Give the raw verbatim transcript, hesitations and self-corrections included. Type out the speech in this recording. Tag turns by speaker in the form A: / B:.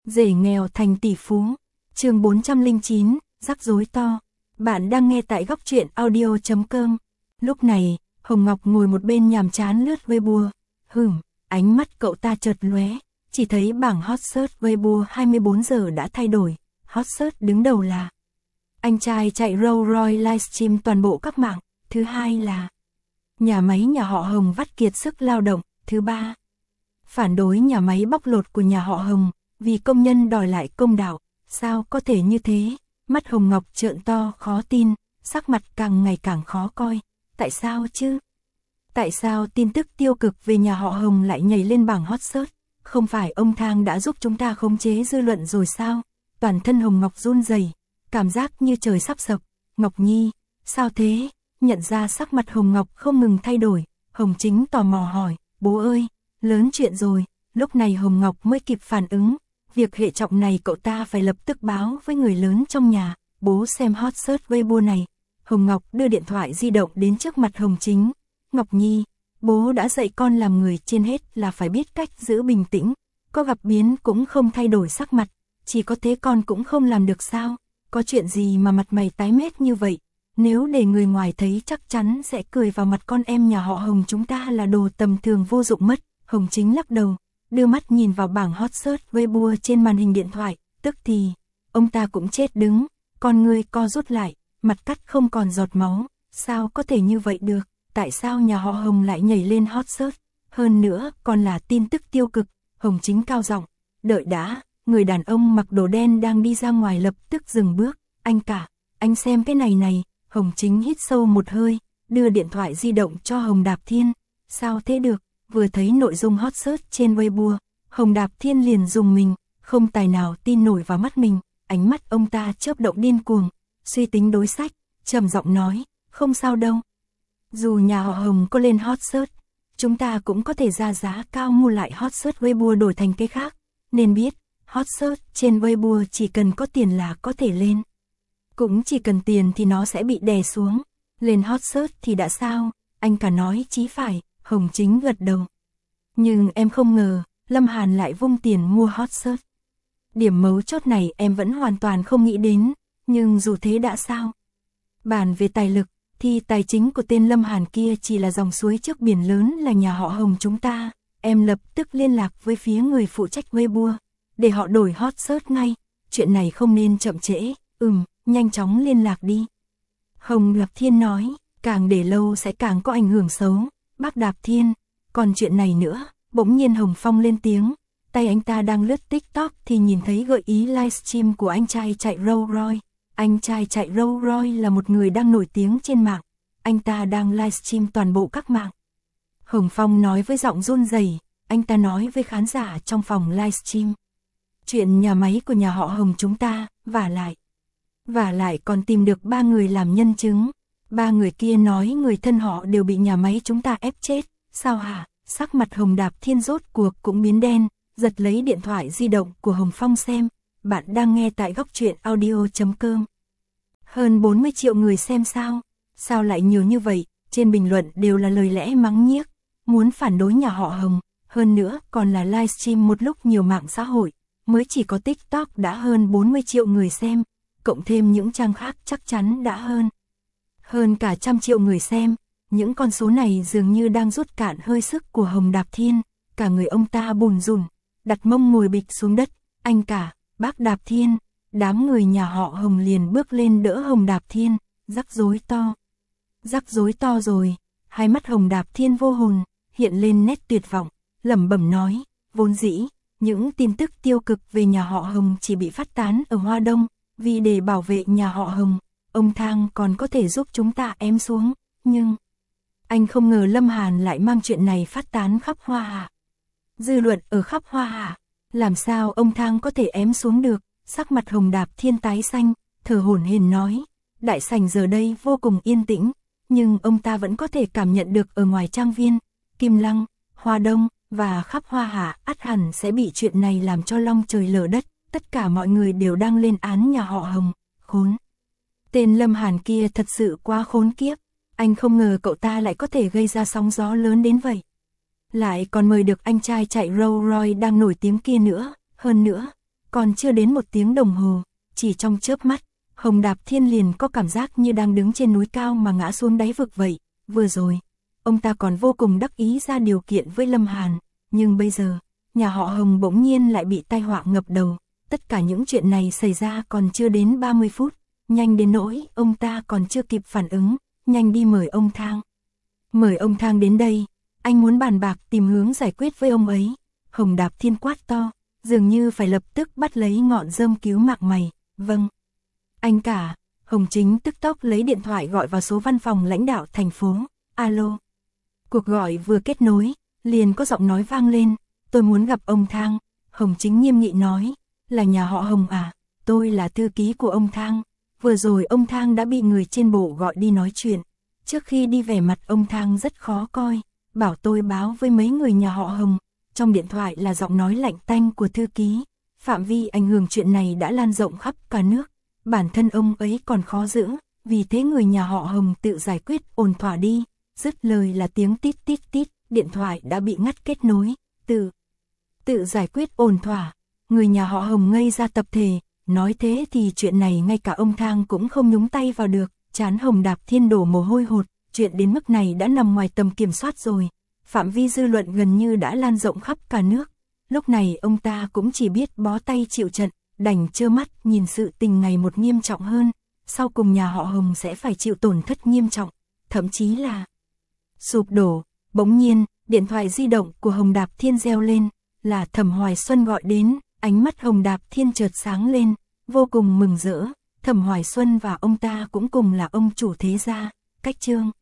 A: Rể nghèo thành tỷ phú. Chương bốn trăm lẻ chín, rắc rối to. Bạn đang nghe tại góc truyện audio chấm com. Lúc này, Hồng Ngọc ngồi một bên nhàm chán lướt Weibo. Hửm, ánh mắt cậu ta chợt lóe, chỉ thấy bảng hot search Weibo hai mươi bốn giờ đã thay đổi. Hot search đứng đầu là anh trai chạy Rolls Royce livestream toàn bộ các mạng. Thứ hai là nhà máy nhà họ Hồng vắt kiệt sức lao động. Thứ ba, phản đối nhà máy bóc lột của nhà họ Hồng, vì công nhân đòi lại công đạo. Sao có thể như thế? Mắt Hồng Ngọc trợn to khó tin, sắc mặt càng ngày càng khó coi. Tại sao chứ? Tại sao tin tức tiêu cực về nhà họ Hồng lại nhảy lên bảng hot search? Không phải ông Thang đã giúp chúng ta khống chế dư luận rồi sao? Toàn thân Hồng Ngọc run rẩy, cảm giác như trời sắp sập. Ngọc Nhi, sao thế? Nhận ra sắc mặt Hồng Ngọc không ngừng thay đổi, Hồng Chính tò mò hỏi, bố ơi, lớn chuyện rồi. Lúc này Hồng Ngọc mới kịp phản ứng, việc hệ trọng này cậu ta phải lập tức báo với người lớn trong nhà. Bố xem hot search Weibo này. Hồng Ngọc đưa điện thoại di động đến trước mặt Hồng Chính. Ngọc Nhi, bố đã dạy con làm người trên hết là phải biết cách giữ bình tĩnh, có gặp biến cũng không thay đổi sắc mặt, chỉ có thế con cũng không làm được sao? Có chuyện gì mà mặt mày tái mét như vậy? Nếu để người ngoài thấy chắc chắn sẽ cười vào mặt con em nhà họ Hồng chúng ta là đồ tầm thường vô dụng mất. Hồng Chính lắc đầu, đưa mắt nhìn vào bảng hot search Weibo trên màn hình điện thoại, tức thì ông ta cũng chết đứng, con ngươi co rút lại, mặt cắt không còn giọt máu. Sao có thể như vậy được? Tại sao nhà họ Hồng lại nhảy lên hot search? Hơn nữa còn là tin tức tiêu cực. Hồng Chính cao giọng, đợi đã. Người đàn ông mặc đồ đen đang đi ra ngoài lập tức dừng bước. Anh cả, anh xem cái này này. Hồng Chính hít sâu một hơi, đưa điện thoại di động cho Hồng Đạp Thiên. Sao thế được? Vừa thấy nội dung hot search trên Weibo, Hồng Đạp Thiên liền rùng mình, không tài nào tin nổi vào mắt mình. Ánh mắt ông ta chớp động điên cuồng, suy tính đối sách, trầm giọng nói, không sao đâu. Dù nhà họ Hồng có lên hot search, chúng ta cũng có thể ra giá cao mua lại hot search Weibo đổi thành cái khác. Nên biết, hot search trên Weibo chỉ cần có tiền là có thể lên. Cũng chỉ cần tiền thì nó sẽ bị đè xuống. Lên hot search thì đã sao? Anh cả nói chí phải. Hồng Chính gật đầu. Nhưng em không ngờ, Lâm Hàn lại vung tiền mua hot search. Điểm mấu chốt này em vẫn hoàn toàn không nghĩ đến, nhưng dù thế đã sao? Bàn về tài lực, thì tài chính của tên Lâm Hàn kia chỉ là dòng suối trước biển lớn là nhà họ Hồng chúng ta. Em lập tức liên lạc với phía người phụ trách Weibo, để họ đổi hot search ngay. Chuyện này không nên chậm trễ, ừm, nhanh chóng liên lạc đi. Hồng Đạp Thiên nói, càng để lâu sẽ càng có ảnh hưởng xấu. Bác Đạp Thiên, còn chuyện này nữa. Bỗng nhiên Hồng Phong lên tiếng, tay anh ta đang lướt TikTok thì nhìn thấy gợi ý livestream của anh trai chạy Rolls Royce. Anh trai chạy Rolls Royce là một người đang nổi tiếng trên mạng, anh ta đang livestream toàn bộ các mạng. Hồng Phong nói với giọng run rẩy, anh ta nói với khán giả trong phòng livestream. Chuyện nhà máy của nhà họ Hồng chúng ta, vả lại. Vả lại còn tìm được ba người làm nhân chứng. Ba người kia nói người thân họ đều bị nhà máy chúng ta ép chết. Sao hả? Sắc mặt Hồng Đạp Thiên rốt cuộc cũng biến đen, giật lấy điện thoại di động của Hồng Phong xem. Bạn đang nghe tại góc truyện audio chấm com. Hơn bốn mươi triệu người xem sao? Sao lại nhiều như vậy? Trên bình luận đều là lời lẽ mắng nhiếc, muốn phản đối nhà họ Hồng. Hơn nữa còn là livestream một lúc nhiều mạng xã hội. Mới chỉ có TikTok đã hơn bốn mươi triệu người xem, cộng thêm những trang khác chắc chắn đã hơn. Hơn cả trăm triệu người xem. Những con số này dường như đang rút cạn hơi sức của Hồng Đạp Thiên. Cả người ông ta bùn rùn, đặt mông ngồi bịch xuống đất. Anh cả, bác Đạp Thiên. Đám người nhà họ Hồng liền bước lên đỡ Hồng Đạp Thiên. Rắc rối to. Rắc rối to rồi. Hai mắt Hồng Đạp Thiên vô hồn, hiện lên nét tuyệt vọng, lẩm bẩm nói, vốn dĩ những tin tức tiêu cực về nhà họ Hồng chỉ bị phát tán ở Hoa Đông, vì để bảo vệ nhà họ Hồng, ông Thang còn có thể giúp chúng ta ém xuống, nhưng anh không ngờ Lâm Hàn lại mang chuyện này phát tán khắp Hoa Hạ. Dư luận ở khắp Hoa Hạ, làm sao ông Thang có thể ém xuống được? Sắc mặt Hồng Đạp Thiên tái xanh, thở hổn hển nói, đại sảnh giờ đây vô cùng yên tĩnh, nhưng ông ta vẫn có thể cảm nhận được ở ngoài trang viên, Kim Lăng, Hoa Đông và khắp Hoa Hạ ắt hẳn sẽ bị chuyện này làm cho long trời lở đất. Tất cả mọi người đều đang lên án nhà họ Hồng. Khốn! Tên Lâm Hàn kia thật sự quá khốn kiếp. Anh không ngờ cậu ta lại có thể gây ra sóng gió lớn đến vậy. Lại còn mời được anh trai chạy Rolls Royce đang nổi tiếng kia nữa. Hơn nữa, Còn chưa đến một tiếng đồng hồ, chỉ trong chớp mắt, Hồng Đạp Thiên liền có cảm giác như đang đứng trên núi cao mà ngã xuống đáy vực vậy. Vừa rồi, ông ta còn vô cùng đắc ý ra điều kiện với Lâm Hàn, nhưng bây giờ, nhà họ Hồng bỗng nhiên lại bị tai họa ngập đầu. Tất cả những chuyện này xảy ra còn chưa đến ba mươi phút, nhanh đến nỗi ông ta còn chưa kịp phản ứng, nhanh đi mời ông Thang. Mời ông Thang đến đây, anh muốn bàn bạc tìm hướng giải quyết với ông ấy. Hồng Đạp Thiên quát to, dường như phải lập tức bắt lấy ngọn rơm cứu mạng mày. Vâng. Anh cả. Hồng Chính tức tốc lấy điện thoại gọi vào số văn phòng lãnh đạo thành phố. Alo. Cuộc gọi vừa kết nối, liền có giọng nói vang lên, tôi muốn gặp ông Thang. Hồng Chính nghiêm nghị nói, là nhà họ Hồng à, tôi là thư ký của ông Thang. Vừa rồi ông Thang đã bị người trên bộ gọi đi nói chuyện. Trước khi đi vẻ mặt ông Thang rất khó coi, bảo tôi báo với mấy người nhà họ Hồng. Trong điện thoại là giọng nói lạnh tanh của thư ký. Phạm vi ảnh hưởng chuyện này đã lan rộng khắp cả nước. Bản thân ông ấy còn khó giữ, vì thế người nhà họ Hồng tự giải quyết ổn thỏa đi. Dứt lời là tiếng tít tít tít, điện thoại đã bị ngắt kết nối. Tự, tự giải quyết ổn thỏa. Người nhà họ Hồng ngây ra tập thể, nói thế thì chuyện này ngay cả ông Thang cũng không nhúng tay vào được. Trán Hồng Đạp Thiên đổ mồ hôi hột, chuyện đến mức này đã nằm ngoài tầm kiểm soát rồi. Phạm vi dư luận gần như đã lan rộng khắp cả nước. Lúc này ông ta cũng chỉ biết bó tay chịu trận, đành trơ mắt nhìn sự tình ngày một nghiêm trọng hơn. Sau cùng nhà họ Hồng sẽ phải chịu tổn thất nghiêm trọng, thậm chí là sụp đổ. Bỗng nhiên, điện thoại di động của Hồng Đạp Thiên reo lên, là Thẩm Hoài Xuân gọi đến. Ánh mắt Hồng Đạp Thiên chợt sáng lên, vô cùng mừng rỡ. Thẩm Hoài Xuân và ông ta cũng cùng là ông chủ thế gia. Cách chương